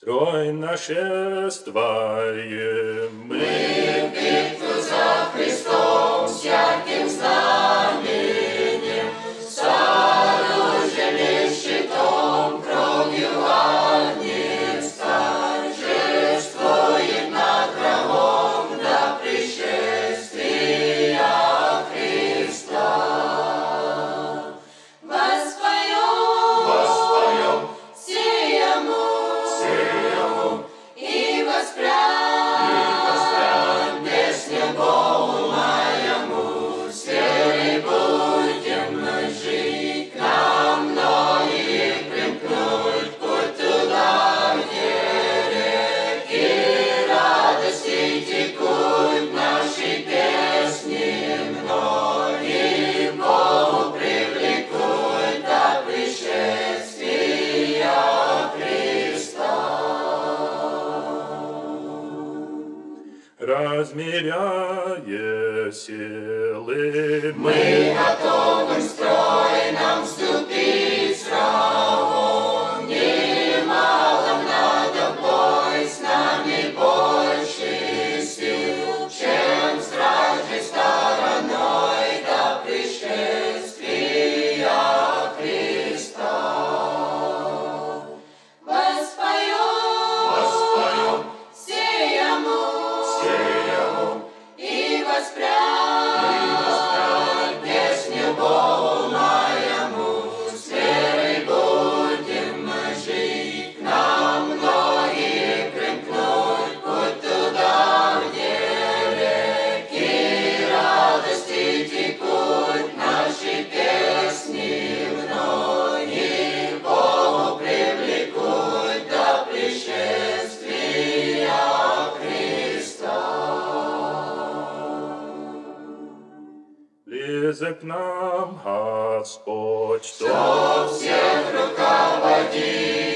Строй нашествуем мы в битву за Христом с ярким знаменем, с оружием и щитом, кровью Агнца, торжествуем над врагом до пришествия Христа. Воспоем сеему и воспрянь песню Богу моему, с верой будем жить, нам ноги примкнуть, путь туда, где реки радости текут, наши песни многих Богу привлекут до пришествия Христа. размеряя силы, Мы готовы в строй нам вступить с врагом. Немало надо бой, с нами больше сил, чем с вражьей стороной до пришествия Христа. Воспоем сеему и воспрянь песню Богу моему, с верой будем жить, нам ноги примкнуть, путь туда, где реки радости текут, наши песни многих Богу привлекут до пришествия Христа. близок нам Господь, Кто всех руководит.